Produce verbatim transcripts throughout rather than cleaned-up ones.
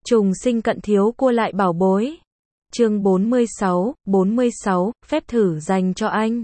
Trùng sinh cận thiếu cua lại bảo bối. Chương bốn mươi sáu, bốn mươi sáu, phép thử dành cho anh.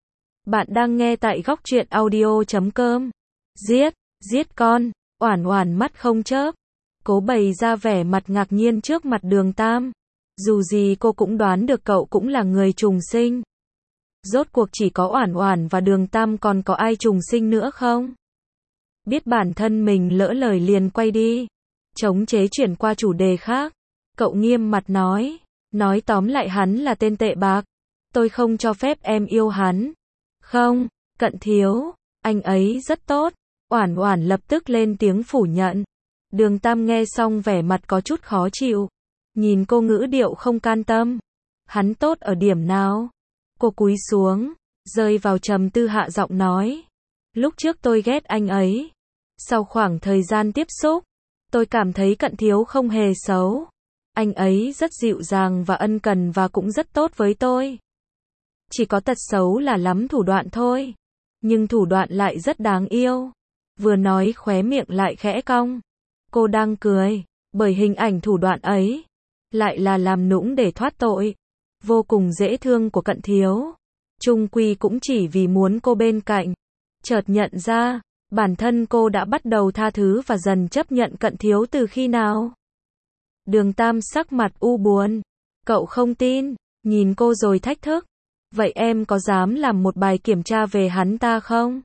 Bạn đang nghe tại góc truyện audio chấm com. Giết, giết con, Oản Oản mắt không chớp, cố bày ra vẻ mặt ngạc nhiên trước mặt Đường Tam. Dù gì cô cũng đoán được cậu cũng là người trùng sinh. Rốt cuộc chỉ có Oản Oản và Đường Tam, còn có ai trùng sinh nữa không? Biết bản thân mình lỡ lời liền quay đi, chống chế chuyển qua chủ đề khác. Cậu nghiêm mặt nói, nói tóm lại hắn là tên tệ bạc. Tôi không cho phép em yêu hắn. Không, Cận thiếu, anh ấy rất tốt. Oản Oản lập tức lên tiếng phủ nhận. Đường Tam nghe xong vẻ mặt có chút khó chịu, nhìn cô ngữ điệu không can tâm. Hắn tốt ở điểm nào? Cô cúi xuống, rơi vào trầm tư hạ giọng nói. Lúc trước tôi ghét anh ấy. Sau khoảng thời gian tiếp xúc, tôi cảm thấy Cận thiếu không hề xấu. Anh ấy rất dịu dàng và ân cần và cũng rất tốt với tôi. Chỉ có tật xấu là lắm thủ đoạn thôi. Nhưng thủ đoạn lại rất đáng yêu. Vừa nói khóe miệng lại khẽ cong. Cô đang cười, bởi hình ảnh thủ đoạn ấy lại là làm nũng để thoát tội. Vô cùng dễ thương của Cận thiếu. Chung quy cũng chỉ vì muốn cô bên cạnh. Chợt nhận ra, bản thân cô đã bắt đầu tha thứ và dần chấp nhận Cận thiếu từ khi nào? Đường Tam sắc mặt u buồn. Cậu không tin, nhìn cô rồi thách thức. Vậy em có dám làm một bài kiểm tra về hắn ta không?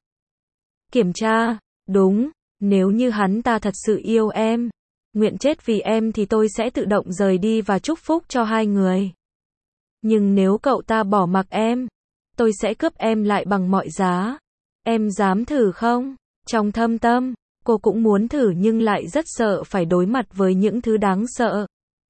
Kiểm tra? Đúng, nếu như hắn ta thật sự yêu em, nguyện chết vì em thì tôi sẽ tự động rời đi và chúc phúc cho hai người. Nhưng nếu cậu ta bỏ mặc em, tôi sẽ cướp em lại bằng mọi giá. Em dám thử không? Trong thâm tâm, cô cũng muốn thử nhưng lại rất sợ phải đối mặt với những thứ đáng sợ.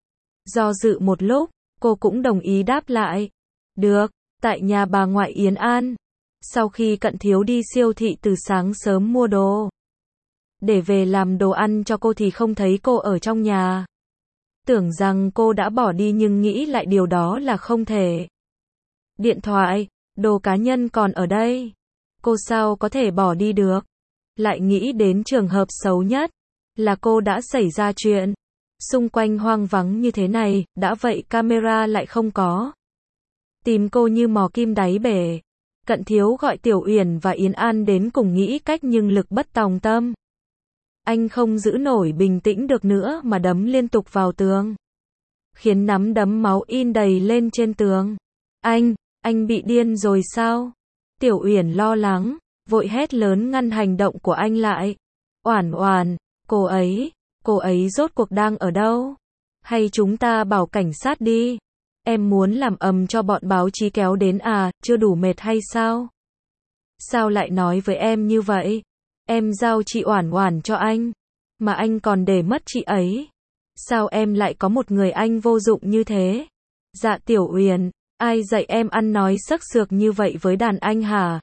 Do dự một lúc, cô cũng đồng ý đáp lại. Được, tại nhà bà ngoại Yến An. Sau khi Cận thiếu đi siêu thị từ sáng sớm mua đồ để về làm đồ ăn cho cô thì không thấy cô ở trong nhà. Tưởng rằng cô đã bỏ đi nhưng nghĩ lại điều đó là không thể. Điện thoại, đồ cá nhân còn ở đây. Cô sao có thể bỏ đi được? Lại nghĩ đến trường hợp xấu nhất, là cô đã xảy ra chuyện. Xung quanh hoang vắng như thế này, đã vậy camera lại không có. Tìm cô như mò kim đáy bể. Cận thiếu gọi Tiểu Uyển và Yến An đến cùng nghĩ cách nhưng lực bất tòng tâm. Anh không giữ nổi bình tĩnh được nữa mà đấm liên tục vào tường, khiến nắm đấm máu in đầy lên trên tường. Anh, anh bị điên rồi sao? Tiểu Uyển lo lắng, vội hét lớn ngăn hành động của anh lại. Oản Oản, cô ấy, cô ấy rốt cuộc đang ở đâu? Hay chúng ta bảo cảnh sát đi? Em muốn làm ầm cho bọn báo chí kéo đến à, chưa đủ mệt hay sao? Sao lại nói với em như vậy? Em giao chị Oản Oản cho anh, mà anh còn để mất chị ấy. Sao em lại có một người anh vô dụng như thế? Dạ Tiểu Uyển, ai dạy em ăn nói xức xược như vậy với đàn anh hả?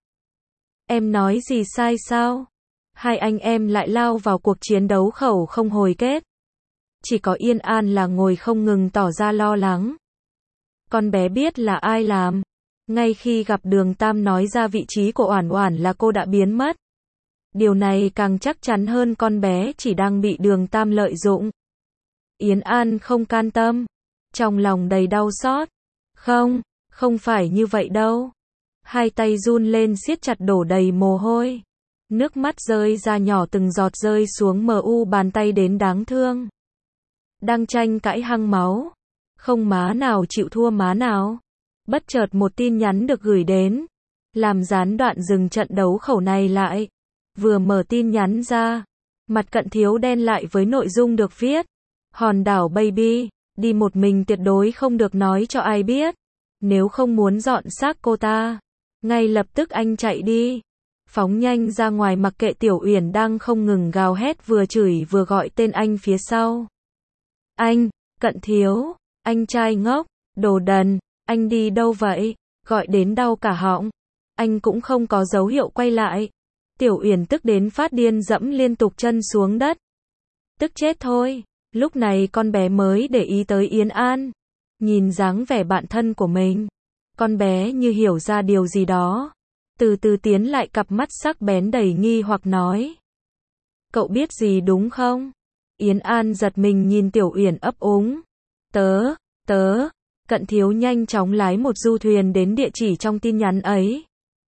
Em nói gì sai sao? Hai anh em lại lao vào cuộc chiến đấu khẩu không hồi kết. Chỉ có Yên An là ngồi không ngừng tỏ ra lo lắng. Con bé biết là ai làm. Ngay khi gặp Đường Tam nói ra vị trí của Oản Oản là cô đã biến mất. Điều này càng chắc chắn hơn con bé chỉ đang bị Đường Tam lợi dụng. Yến An không can tâm, trong lòng đầy đau xót. Không, không phải như vậy đâu. Hai tay run lên siết chặt đổ đầy mồ hôi. Nước mắt rơi ra nhỏ từng giọt rơi xuống mờ u bàn tay đến đáng thương. Đang tranh cãi hăng máu. Không má nào chịu thua má nào. Bất chợt một tin nhắn được gửi đến, làm gián đoạn dừng trận đấu khẩu này lại. Vừa mở tin nhắn ra, mặt Cận thiếu đen lại với nội dung được viết. Hòn đảo baby, đi một mình tuyệt đối không được nói cho ai biết. Nếu không muốn dọn xác cô ta, ngay lập tức anh chạy đi. Phóng nhanh ra ngoài mặc kệ Tiểu Uyển đang không ngừng gào hét vừa chửi vừa gọi tên anh phía sau. Anh, Cận thiếu, anh trai ngốc, đồ đần, anh đi đâu vậy? Gọi đến đau cả họng. Anh cũng không có dấu hiệu quay lại. Tiểu Uyển tức đến phát điên dẫm liên tục chân xuống đất. Tức chết thôi. Lúc này con bé mới để ý tới Yến An. Nhìn dáng vẻ bạn thân của mình, con bé như hiểu ra điều gì đó. Từ từ tiến lại cặp mắt sắc bén đầy nghi hoặc nói. Cậu biết gì đúng không? Yến An giật mình nhìn Tiểu Uyển ấp úng. Tớ, tớ, Cận Thiếu nhanh chóng lái một du thuyền đến địa chỉ trong tin nhắn ấy.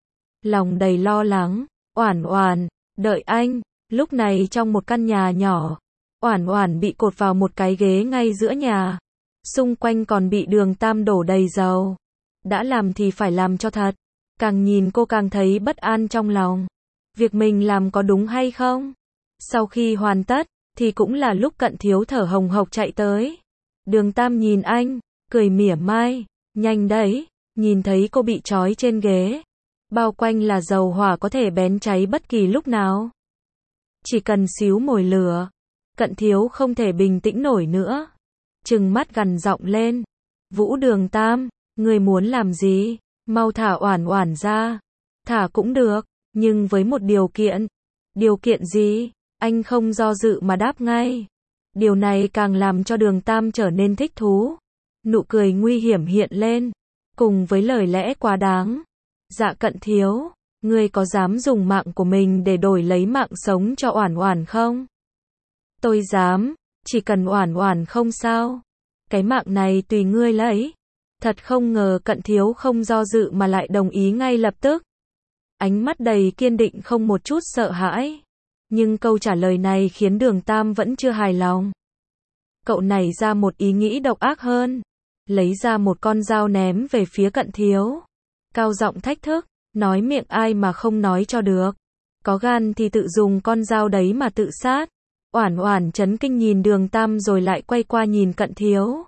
Lòng đầy lo lắng, Oản Oản, đợi anh. Lúc này trong một căn nhà nhỏ, Oản Oản bị cột vào một cái ghế ngay giữa nhà. Xung quanh còn bị Đường Tam đổ đầy dầu. Đã làm thì phải làm cho thật. Càng nhìn cô càng thấy bất an trong lòng. Việc mình làm có đúng hay không? Sau khi hoàn tất, thì cũng là lúc Cận Thiếu thở hồng hộc chạy tới. Đường Tam nhìn anh, cười mỉa mai. Nhanh đấy, nhìn thấy cô bị trói trên ghế. Bao quanh là dầu hỏa có thể bén cháy bất kỳ lúc nào. Chỉ cần xíu mồi lửa. Cận Thiếu không thể bình tĩnh nổi nữa. Trừng mắt gằn giọng lên. Vũ Đường Tam, ngươi muốn làm gì? Mau thả Oản Oản ra. Thả cũng được, nhưng với một điều kiện. Điều kiện gì? Anh không do dự mà đáp ngay. Điều này càng làm cho Đường Tam trở nên thích thú. Nụ cười nguy hiểm hiện lên, cùng với lời lẽ quá đáng. Dạ Cận Thiếu, ngươi có dám dùng mạng của mình để đổi lấy mạng sống cho Oản Oản không? Tôi dám, chỉ cần Oản Oản không sao. Cái mạng này tùy ngươi lấy. Thật không ngờ Cận Thiếu không do dự mà lại đồng ý ngay lập tức. Ánh mắt đầy kiên định không một chút sợ hãi. Nhưng câu trả lời này khiến Đường Tam vẫn chưa hài lòng. Cậu nảy ra một ý nghĩ độc ác hơn. Lấy ra một con dao ném về phía Cận Thiếu. Cao giọng thách thức, nói miệng ai mà không nói cho được. Có gan thì tự dùng con dao đấy mà tự sát. Oản Oản chấn kinh nhìn Đường Tam rồi lại quay qua nhìn Cận Thiếu.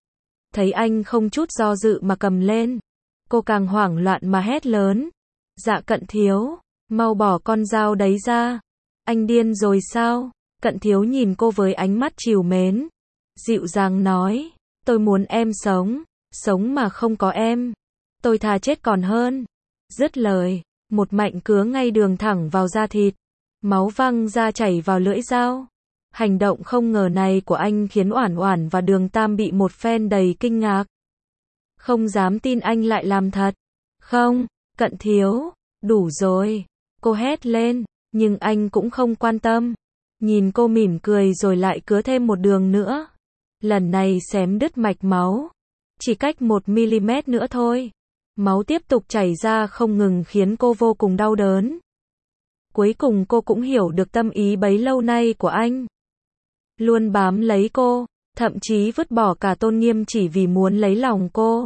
Thấy anh không chút do dự mà cầm lên. Cô càng hoảng loạn mà hét lớn. Dạ Cận Thiếu, mau bỏ con dao đấy ra. Anh điên rồi sao? Cận Thiếu nhìn cô với ánh mắt trìu mến. Dịu dàng nói, tôi muốn em sống, sống mà không có em. Tôi thà chết còn hơn. Dứt lời, một mạnh cứa ngay đường thẳng vào da thịt. Máu văng ra chảy vào lưỡi dao. Hành động không ngờ này của anh khiến Oản Oản và Đường Tam bị một phen đầy kinh ngạc. Không dám tin anh lại làm thật. Không, Cận Thiếu, đủ rồi. Cô hét lên, nhưng anh cũng không quan tâm. Nhìn cô mỉm cười rồi lại cứa thêm một đường nữa. Lần này xém đứt mạch máu. Chỉ cách một mi-li-mét nữa thôi. Máu tiếp tục chảy ra không ngừng khiến cô vô cùng đau đớn. Cuối cùng cô cũng hiểu được tâm ý bấy lâu nay của anh. Luôn bám lấy cô, thậm chí vứt bỏ cả tôn nghiêm chỉ vì muốn lấy lòng cô.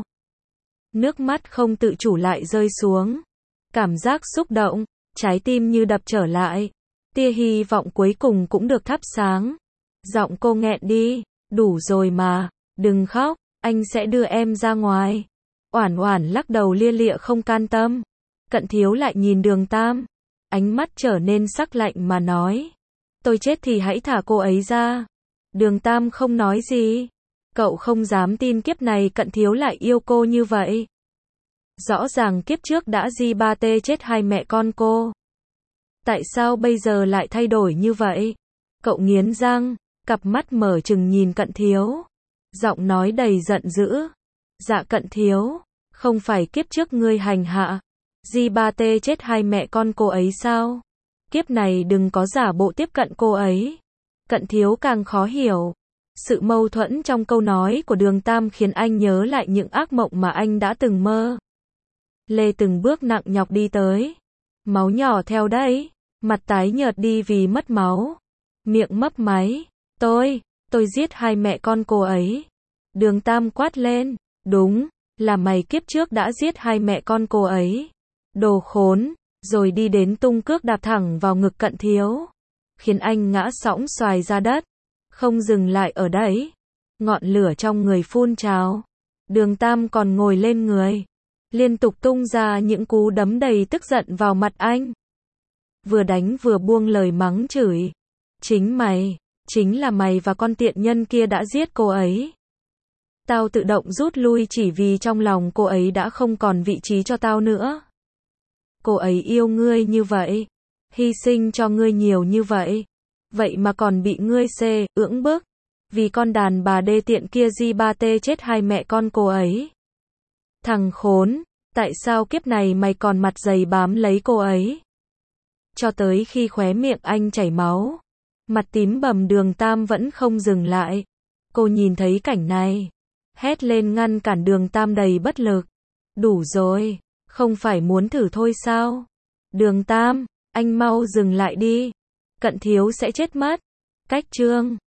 Nước mắt không tự chủ lại rơi xuống. Cảm giác xúc động, trái tim như đập trở lại. Tia hy vọng cuối cùng cũng được thắp sáng. Giọng cô nghẹn đi, đủ rồi mà, đừng khóc, anh sẽ đưa em ra ngoài. Oản Oản lắc đầu lia lịa không can tâm. Cận Thiếu lại nhìn Đường Tam. Ánh mắt trở nên sắc lạnh mà nói. Tôi chết thì hãy thả cô ấy ra. Đường Tam không nói gì. Cậu không dám tin kiếp này Cận Thiếu lại yêu cô như vậy. Rõ ràng kiếp trước đã gi ba tê chết hai mẹ con cô. Tại sao bây giờ lại thay đổi như vậy? Cậu nghiến răng, cặp mắt mở trừng nhìn Cận Thiếu. Giọng nói đầy giận dữ. Dạ Cận Thiếu, không phải kiếp trước ngươi hành hạ gi ba tê chết hai mẹ con cô ấy sao? Kiếp này đừng có giả bộ tiếp cận cô ấy. Cận Thiếu càng khó hiểu. Sự mâu thuẫn trong câu nói của Đường Tam khiến anh nhớ lại những ác mộng mà anh đã từng mơ. Lê từng bước nặng nhọc đi tới. Máu nhỏ theo đấy. Mặt tái nhợt đi vì mất máu. Miệng mấp máy. Tôi, tôi giết hai mẹ con cô ấy. Đường Tam quát lên. Đúng, là mày kiếp trước đã giết hai mẹ con cô ấy. Đồ khốn. Rồi đi đến tung cước đạp thẳng vào ngực Cận Thiếu. Khiến anh ngã sõng xoài ra đất. Không dừng lại ở đấy. Ngọn lửa trong người phun trào. Đường Tam còn ngồi lên người. Liên tục tung ra những cú đấm đầy tức giận vào mặt anh. Vừa đánh vừa buông lời mắng chửi. Chính mày, chính là mày và con tiện nhân kia đã giết cô ấy. Tao tự động rút lui chỉ vì trong lòng cô ấy đã không còn vị trí cho tao nữa. Cô ấy yêu ngươi như vậy. Hy sinh cho ngươi nhiều như vậy. Vậy mà còn bị ngươi xê, ưỡng bức. Vì con đàn bà đê tiện kia gi ba tê chết hai mẹ con cô ấy. Thằng khốn, tại sao kiếp này mày còn mặt dày bám lấy cô ấy? Cho tới khi khóe miệng anh chảy máu. Mặt tím bầm Đường Tam vẫn không dừng lại. Cô nhìn thấy cảnh này, hét lên ngăn cản Đường Tam đầy bất lực. Đủ rồi, không phải muốn thử thôi sao? Đường Tam, anh mau dừng lại đi. Cận Thiếu sẽ chết mất. Cách chương